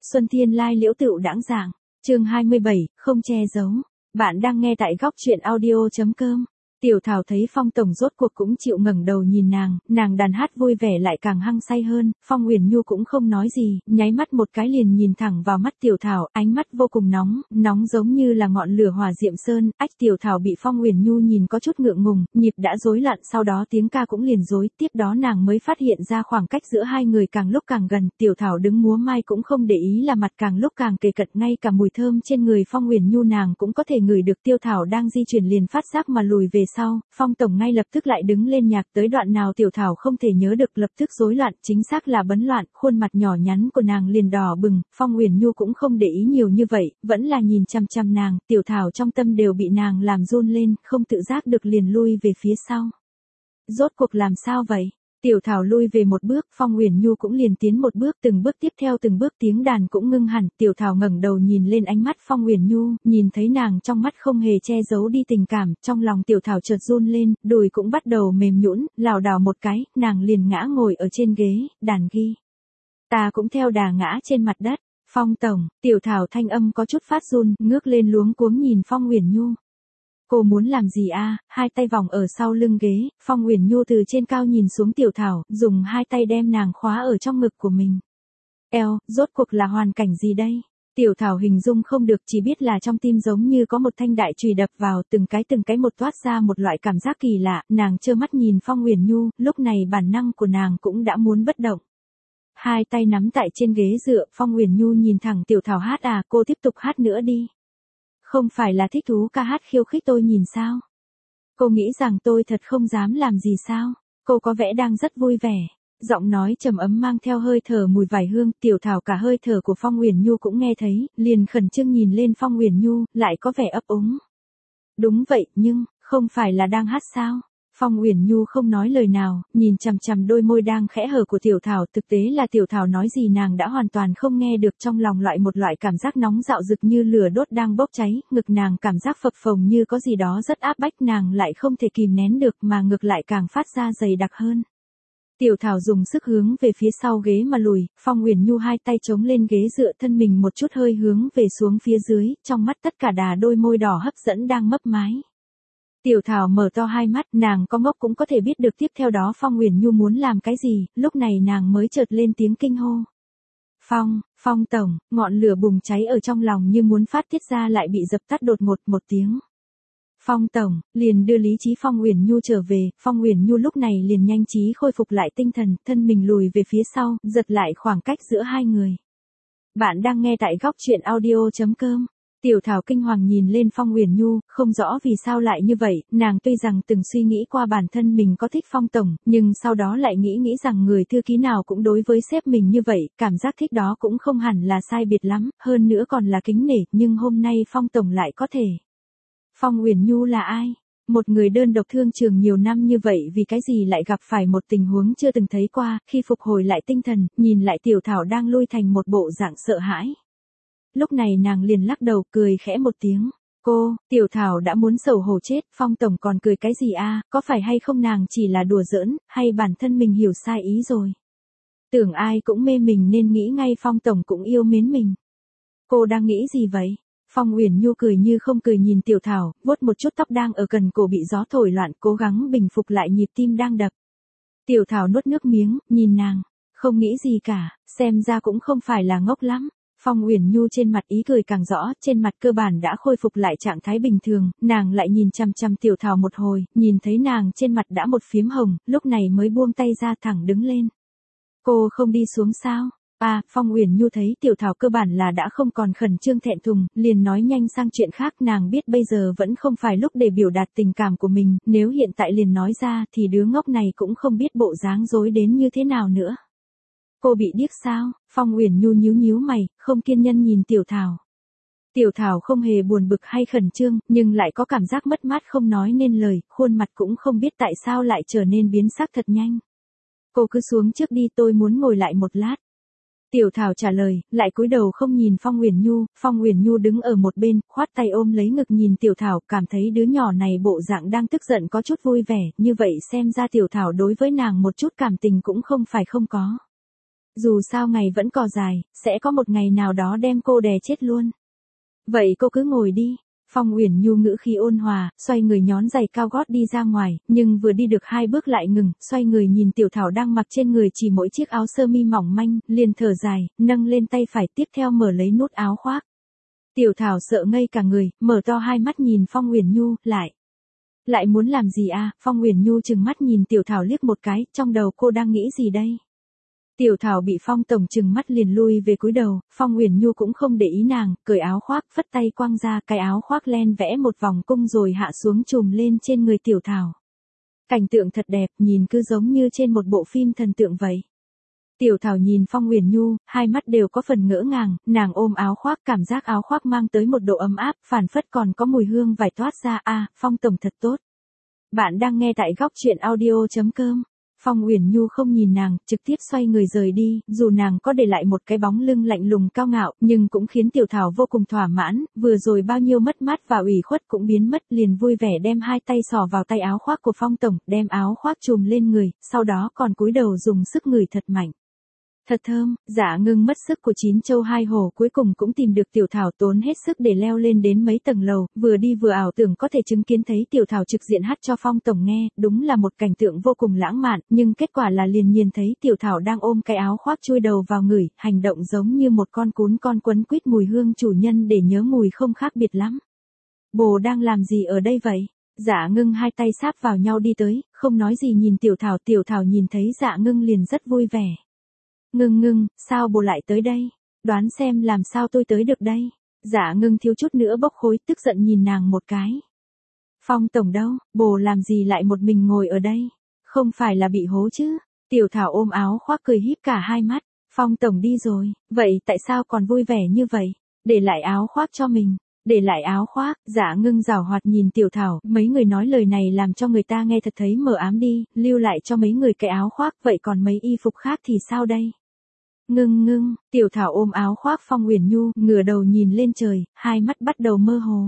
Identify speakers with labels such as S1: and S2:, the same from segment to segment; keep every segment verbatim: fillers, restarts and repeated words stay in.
S1: Xuân Thiên Lai Liễu Tựu Đãng Giảng, chương hai mươi bảy, không che giấu. Bạn đang nghe tại góc truyện audio chấm com. Tiểu Thảo thấy Phong tổng rốt cuộc cũng chịu ngẩng đầu nhìn nàng, nàng đàn hát vui vẻ lại càng hăng say hơn, Phong Uyển Nhu cũng không nói gì, nháy mắt một cái liền nhìn thẳng vào mắt Tiểu Thảo, ánh mắt vô cùng nóng, nóng giống như là ngọn lửa hỏa diệm sơn, ách Tiểu Thảo bị Phong Uyển Nhu nhìn có chút ngượng ngùng, nhịp đã rối loạn, sau đó tiếng ca cũng liền rối, tiếp đó nàng mới phát hiện ra khoảng cách giữa hai người càng lúc càng gần, Tiểu Thảo đứng múa mai cũng không để ý là mặt càng lúc càng kề cận, ngay cả mùi thơm trên người Phong Uyển Nhu nàng cũng có thể ngửi được. Tiểu Thảo đang di chuyển liền phát giác mà lùi về sau, Phong tổng ngay lập tức lại đứng lên nhạc tới đoạn nào Tiểu Thảo không thể nhớ được, lập tức rối loạn, chính xác là bấn loạn, khuôn mặt nhỏ nhắn của nàng liền đỏ bừng, Phong Uyển Nhu cũng không để ý nhiều như vậy, vẫn là nhìn chăm chăm nàng, Tiểu Thảo trong tâm đều bị nàng làm run lên, không tự giác được liền lui về phía sau. Rốt cuộc làm sao vậy? Tiểu Thảo lui về một bước, Phong Uyển Nhu cũng liền tiến một bước, từng bước tiếp theo từng bước tiếng đàn cũng ngưng hẳn, Tiểu Thảo ngẩng đầu nhìn lên ánh mắt Phong Uyển Nhu, nhìn thấy nàng trong mắt không hề che giấu đi tình cảm, trong lòng Tiểu Thảo chợt run lên, đùi cũng bắt đầu mềm nhũn, lảo đảo một cái, nàng liền ngã ngồi ở trên ghế, đàn ghi. Ta cũng theo đà ngã trên mặt đất. Phong tổng, Tiểu Thảo thanh âm có chút phát run, ngước lên luống cuống nhìn Phong Uyển Nhu. Cô muốn làm gì a? Hai tay vòng ở sau lưng ghế, Phong Uyển Nhu từ trên cao nhìn xuống Tiểu Thảo, dùng hai tay đem nàng khóa ở trong ngực của mình. Eo, rốt cuộc là hoàn cảnh gì đây? Tiểu Thảo hình dung không được, chỉ biết là trong tim giống như có một thanh đại chùy đập vào, từng cái từng cái một toát ra một loại cảm giác kỳ lạ, nàng trơ mắt nhìn Phong Uyển Nhu, lúc này bản năng của nàng cũng đã muốn bất động. Hai tay nắm tại trên ghế dựa, Phong Uyển Nhu nhìn thẳng Tiểu Thảo hát à, cô tiếp tục hát nữa đi. Không phải là thích thú ca hát khiêu khích tôi nhìn sao? Cô nghĩ rằng tôi thật không dám làm gì sao? Cô có vẻ đang rất vui vẻ. Giọng nói trầm ấm mang theo hơi thở mùi vải hương, Tiểu Thảo cả hơi thở của Phong Uyển Nhu cũng nghe thấy, liền khẩn trương nhìn lên Phong Uyển Nhu, lại có vẻ ấp úng. Đúng vậy, nhưng, không phải là đang hát sao? Phong Uyển Nhu không nói lời nào, nhìn chằm chằm đôi môi đang khẽ hở của Tiểu Thảo, thực tế là Tiểu Thảo nói gì nàng đã hoàn toàn không nghe được, trong lòng loại một loại cảm giác nóng rạo rực như lửa đốt đang bốc cháy, ngực nàng cảm giác phập phồng như có gì đó rất áp bách, nàng lại không thể kìm nén được mà ngực lại càng phát ra dày đặc hơn. Tiểu Thảo dùng sức hướng về phía sau ghế mà lùi, Phong Uyển Nhu hai tay chống lên ghế dựa thân mình một chút hơi hướng về xuống phía dưới, trong mắt tất cả đà đôi môi đỏ hấp dẫn đang mấp mái. Tiểu Thảo mở to hai mắt, nàng có ngốc cũng có thể biết được tiếp theo đó Phong Uyển Nhu muốn làm cái gì, lúc này nàng mới chợt lên tiếng kinh hô. Phong, Phong tổng, ngọn lửa bùng cháy ở trong lòng như muốn phát tiết ra lại bị dập tắt đột ngột một tiếng. Phong tổng, liền đưa lý trí Phong Uyển Nhu trở về, Phong Uyển Nhu lúc này liền nhanh trí khôi phục lại tinh thần, thân mình lùi về phía sau, giật lại khoảng cách giữa hai người. Bạn đang nghe tại góc truyện audio chấm com. Tiểu Thảo kinh hoàng nhìn lên Phong Uyển Nhu, không rõ vì sao lại như vậy, nàng tuy rằng từng suy nghĩ qua bản thân mình có thích Phong tổng, nhưng sau đó lại nghĩ nghĩ rằng người thư ký nào cũng đối với sếp mình như vậy, cảm giác thích đó cũng không hẳn là sai biệt lắm, hơn nữa còn là kính nể, nhưng hôm nay Phong tổng lại có thể. Phong Uyển Nhu là ai? Một người đơn độc thương trường nhiều năm như vậy vì cái gì lại gặp phải một tình huống chưa từng thấy qua, khi phục hồi lại tinh thần, nhìn lại Tiểu Thảo đang lui thành một bộ dạng sợ hãi. Lúc này nàng liền lắc đầu cười khẽ một tiếng. Cô, Tiểu Thảo đã muốn xấu hổ chết, Phong tổng còn cười cái gì a? Có phải hay không nàng chỉ là đùa giỡn, hay bản thân mình hiểu sai ý rồi? Tưởng ai cũng mê mình nên nghĩ ngay Phong tổng cũng yêu mến mình. Cô đang nghĩ gì vậy? Phong Uyển Nhu cười như không cười nhìn Tiểu Thảo, vuốt một chút tóc đang ở gần cổ bị gió thổi loạn, cố gắng bình phục lại nhịp tim đang đập. Tiểu Thảo nuốt nước miếng, nhìn nàng, không nghĩ gì cả, xem ra cũng không phải là ngốc lắm. Phong Uyển Nhu trên mặt ý cười càng rõ, trên mặt cơ bản đã khôi phục lại trạng thái bình thường, nàng lại nhìn chằm chằm Tiểu Thảo một hồi, nhìn thấy nàng trên mặt đã một phiếm hồng, lúc này mới buông tay ra thẳng đứng lên. Cô không đi xuống sao? À, Phong Uyển Nhu thấy Tiểu Thảo cơ bản là đã không còn khẩn trương thẹn thùng, liền nói nhanh sang chuyện khác, nàng biết bây giờ vẫn không phải lúc để biểu đạt tình cảm của mình, nếu hiện tại liền nói ra thì đứa ngốc này cũng không biết bộ dáng dối đến như thế nào nữa. Cô bị điếc sao? Phong Uyển Nhu nhíu nhíu mày, không kiên nhẫn nhìn Tiểu Thảo. Tiểu Thảo không hề buồn bực hay khẩn trương, nhưng lại có cảm giác mất mát không nói nên lời, khuôn mặt cũng không biết tại sao lại trở nên biến sắc thật nhanh. Cô cứ xuống trước đi, tôi muốn ngồi lại một lát. Tiểu Thảo trả lời, lại cúi đầu không nhìn Phong Uyển Nhu, Phong Uyển Nhu đứng ở một bên, khoát tay ôm lấy ngực nhìn Tiểu Thảo, cảm thấy đứa nhỏ này bộ dạng đang tức giận có chút vui vẻ, như vậy xem ra Tiểu Thảo đối với nàng một chút cảm tình cũng không phải không có. Dù sao ngày vẫn còn dài, sẽ có một ngày nào đó đem cô đè chết luôn. Vậy cô cứ ngồi đi. Phong Uyển Nhu ngữ khí ôn hòa, xoay người nhón giày cao gót đi ra ngoài, nhưng vừa đi được hai bước lại ngừng, xoay người nhìn Tiểu Thảo đang mặc trên người chỉ mỗi chiếc áo sơ mi mỏng manh, liền thở dài, nâng lên tay phải tiếp theo mở lấy nút áo khoác. Tiểu Thảo sợ ngây cả người, mở to hai mắt nhìn Phong Uyển Nhu, lại. Lại muốn làm gì à? Phong Uyển Nhu trừng mắt nhìn Tiểu Thảo liếc một cái, trong đầu cô đang nghĩ gì đây? Tiểu Thảo bị Phong tổng trừng mắt liền lui về cúi đầu, Phong Uyển Nhu cũng không để ý nàng, cởi áo khoác, phất tay quăng ra, cái áo khoác len vẽ một vòng cung rồi hạ xuống trùm lên trên người Tiểu Thảo. Cảnh tượng thật đẹp, nhìn cứ giống như trên một bộ phim thần tượng vậy. Tiểu Thảo nhìn Phong Uyển Nhu, hai mắt đều có phần ngỡ ngàng, nàng ôm áo khoác, cảm giác áo khoác mang tới một độ ấm áp, phản phất còn có mùi hương vải toát ra, a, à, Phong tổng thật tốt. Bạn đang nghe tại góc truyện audio chấm com. Phong Uyển Nhu không nhìn nàng, trực tiếp xoay người rời đi, dù nàng có để lại một cái bóng lưng lạnh lùng cao ngạo, nhưng cũng khiến Tiểu Thảo vô cùng thỏa mãn, vừa rồi bao nhiêu mất mát và ủy khuất cũng biến mất, liền vui vẻ đem hai tay xỏ vào tay áo khoác của Phong tổng, đem áo khoác trùm lên người, sau đó còn cúi đầu dùng sức ngửi thật mạnh. Thật thơm. Dạ Ngưng mất sức của chín châu hai hổ cuối cùng cũng tìm được Tiểu Thảo, tốn hết sức để leo lên đến mấy tầng lầu, vừa đi vừa ảo tưởng có thể chứng kiến thấy Tiểu Thảo trực diện hát cho Phong tổng nghe, đúng là một cảnh tượng vô cùng lãng mạn, nhưng kết quả là liền nhìn thấy Tiểu Thảo đang ôm cái áo khoác chui đầu vào ngửi, hành động giống như một con cún con quấn quýt mùi hương chủ nhân để nhớ mùi không khác biệt lắm. Bồ đang làm gì ở đây vậy? Dạ Ngưng hai tay sáp vào nhau đi tới, không nói gì nhìn Tiểu Thảo, Tiểu Thảo nhìn thấy Dạ Ngưng liền rất vui vẻ. Ngưng Ngưng, sao bồ lại tới đây? Đoán xem làm sao tôi tới được đây? Dạ Ngưng thiếu chút nữa bốc khối, tức giận nhìn nàng một cái. Phong tổng đâu, bồ làm gì lại một mình ngồi ở đây? Không phải là bị hố chứ? Tiểu Thảo ôm áo khoác cười híp cả hai mắt. Phong tổng đi rồi, vậy tại sao còn vui vẻ như vậy? Để lại áo khoác cho mình. Để lại áo khoác, Dạ Ngưng giảo hoạt nhìn Tiểu Thảo, mấy người nói lời này làm cho người ta nghe thật thấy mờ ám đi, lưu lại cho mấy người cái áo khoác, vậy còn mấy y phục khác thì sao đây? Ngưng Ngưng, Tiểu Thảo ôm áo khoác Phong Uyển Nhu, ngửa đầu nhìn lên trời, hai mắt bắt đầu mơ hồ.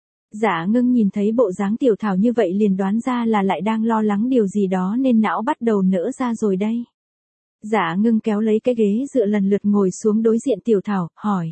S1: Dạ Ngưng nhìn thấy bộ dáng Tiểu Thảo như vậy liền đoán ra là lại đang lo lắng điều gì đó nên não bắt đầu nỡ ra rồi đây. Dạ Ngưng kéo lấy cái ghế dựa lần lượt ngồi xuống đối diện Tiểu Thảo, hỏi.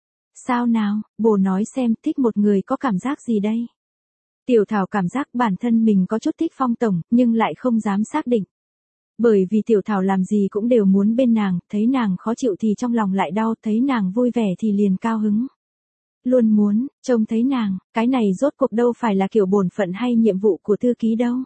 S1: Sao nào, bồ nói xem thích một người có cảm giác gì đây? Tiểu Thảo cảm giác bản thân mình có chút thích Phong tổng, nhưng lại không dám xác định. Bởi vì Tiểu Thảo làm gì cũng đều muốn bên nàng, thấy nàng khó chịu thì trong lòng lại đau, thấy nàng vui vẻ thì liền cao hứng. Luôn muốn, trông thấy nàng, cái này rốt cuộc đâu phải là kiểu bổn phận hay nhiệm vụ của thư ký đâu.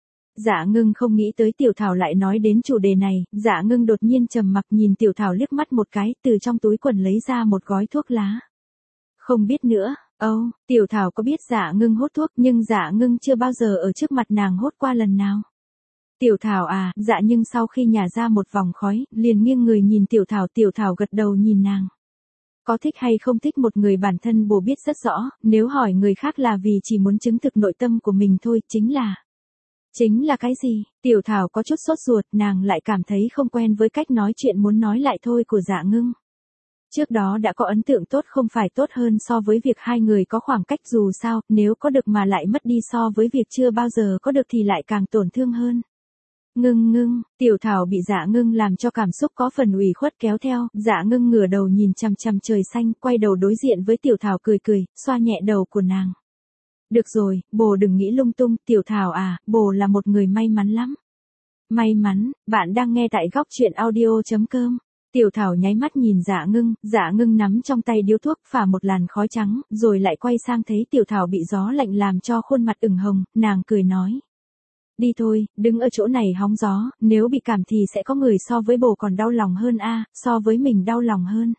S1: Dạ Ngưng không nghĩ tới Tiểu Thảo lại nói đến chủ đề này, Dạ Ngưng đột nhiên trầm mặc nhìn Tiểu Thảo liếc mắt một cái, từ trong túi quần lấy ra một gói thuốc lá. Không biết nữa, âu, oh, Tiểu Thảo có biết Dạ Ngưng hút thuốc, nhưng Dạ Ngưng chưa bao giờ ở trước mặt nàng hút qua lần nào. Tiểu Thảo à, dạ nhưng sau khi nhả ra một vòng khói, liền nghiêng người nhìn Tiểu Thảo, Tiểu Thảo gật đầu nhìn nàng. Có thích hay không thích một người bản thân bồ biết rất rõ, nếu hỏi người khác là vì chỉ muốn chứng thực nội tâm của mình thôi, chính là... Chính là cái gì? Tiểu Thảo có chút sốt ruột, nàng lại cảm thấy không quen với cách nói chuyện muốn nói lại thôi của Dạ Ngưng. Trước đó đã có ấn tượng tốt không phải tốt hơn so với việc hai người có khoảng cách, dù sao, nếu có được mà lại mất đi so với việc chưa bao giờ có được thì lại càng tổn thương hơn. Ngưng Ngưng, Tiểu Thảo bị Dạ Ngưng làm cho cảm xúc có phần ủy khuất kéo theo, Dạ Ngưng ngửa đầu nhìn chằm chằm trời xanh, quay đầu đối diện với Tiểu Thảo cười cười, xoa nhẹ đầu của nàng. Được rồi, bồ đừng nghĩ lung tung, Tiểu Thảo à, bồ là một người may mắn lắm. May mắn, bạn đang nghe tại góc truyện audio chấm com. Tiểu Thảo nháy mắt nhìn Dạ Ngưng, Dạ Ngưng nắm trong tay điếu thuốc phả một làn khói trắng, rồi lại quay sang thấy Tiểu Thảo bị gió lạnh làm cho khuôn mặt ửng hồng, nàng cười nói. Đi thôi, đứng ở chỗ này hóng gió, nếu bị cảm thì sẽ có người so với bồ còn đau lòng hơn a, so với mình đau lòng hơn.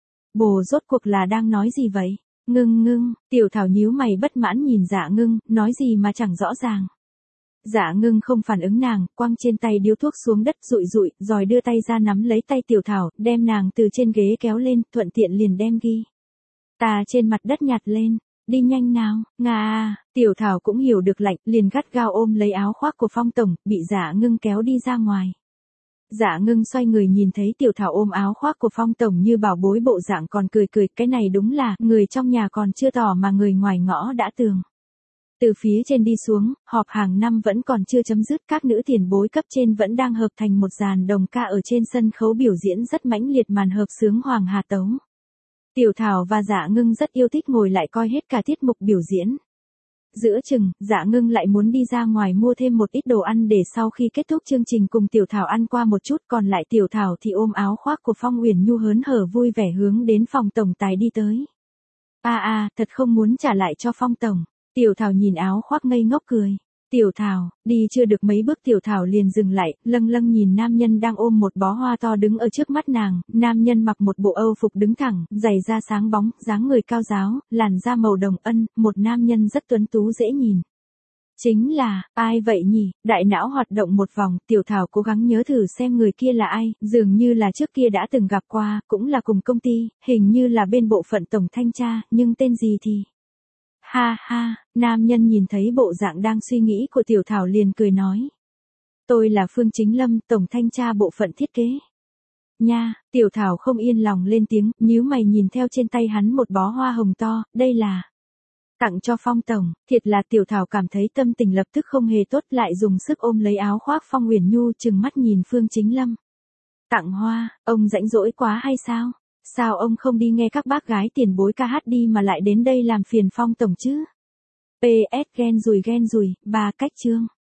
S1: Bồ rốt cuộc là đang nói gì vậy? Ngưng Ngưng, Tiểu Thảo nhíu mày bất mãn nhìn Dạ Ngưng, nói gì mà chẳng rõ ràng. Dạ Ngưng không phản ứng nàng, quăng trên tay điếu thuốc xuống đất rụi rụi, rồi đưa tay ra nắm lấy tay Tiểu Thảo, đem nàng từ trên ghế kéo lên, thuận tiện liền đem ghi. Ta trên mặt đất nhặt lên. Đi nhanh nào, Nga à, Tiểu Thảo cũng hiểu được lạnh, liền gắt gao ôm lấy áo khoác của Phong tổng, bị Dạ Ngưng kéo đi ra ngoài. Dạ Ngưng xoay người nhìn thấy Tiểu Thảo ôm áo khoác của Phong tổng như bảo bối bộ dạng còn cười cười, cái này đúng là, người trong nhà còn chưa tỏ mà người ngoài ngõ đã tường. Từ phía trên đi xuống, họp hàng năm vẫn còn chưa chấm dứt, các nữ tiền bối cấp trên vẫn đang hợp thành một dàn đồng ca ở trên sân khấu biểu diễn rất mãnh liệt màn hợp xướng Hoàng Hà Tấu. Tiểu Thảo và Dạ Ngưng rất yêu thích ngồi lại coi hết cả tiết mục biểu diễn. Giữa chừng, Dạ Ngưng lại muốn đi ra ngoài mua thêm một ít đồ ăn để sau khi kết thúc chương trình cùng Tiểu Thảo ăn qua một chút, còn lại Tiểu Thảo thì ôm áo khoác của Phong Uyển Nhu hớn hở vui vẻ hướng đến phòng tổng tài đi tới. A a, thật không muốn trả lại cho Phong tổng. Tiểu Thảo nhìn áo khoác ngây ngốc cười. Tiểu Thảo, đi chưa được mấy bước Tiểu Thảo liền dừng lại, lâng lâng nhìn nam nhân đang ôm một bó hoa to đứng ở trước mắt nàng, nam nhân mặc một bộ Âu phục đứng thẳng, giày da sáng bóng, dáng người cao ráo, làn da màu đồng ân, một nam nhân rất tuấn tú dễ nhìn. Chính là, ai vậy nhỉ? Đại não hoạt động một vòng, Tiểu Thảo cố gắng nhớ thử xem người kia là ai, dường như là trước kia đã từng gặp qua, cũng là cùng công ty, hình như là bên bộ phận tổng thanh tra, nhưng tên gì thì... Ha ha, nam nhân nhìn thấy bộ dạng đang suy nghĩ của Tiểu Thảo liền cười nói. Tôi là Phương Chính Lâm, tổng thanh tra bộ phận thiết kế. Nha, Tiểu Thảo không yên lòng lên tiếng, nhíu mày nhìn theo trên tay hắn một bó hoa hồng to, đây là... Tặng cho Phong tổng, thiệt là Tiểu Thảo cảm thấy tâm tình lập tức không hề tốt, lại dùng sức ôm lấy áo khoác Phong Uyển Nhu trừng mắt nhìn Phương Chính Lâm. Tặng hoa, ông rãnh rỗi quá hay sao? Sao ông không đi nghe các bác gái tiền bối ca hát đi mà lại đến đây làm phiền Phong tổng chứ? pê ét ghen rùi ghen rùi, ba cách chương.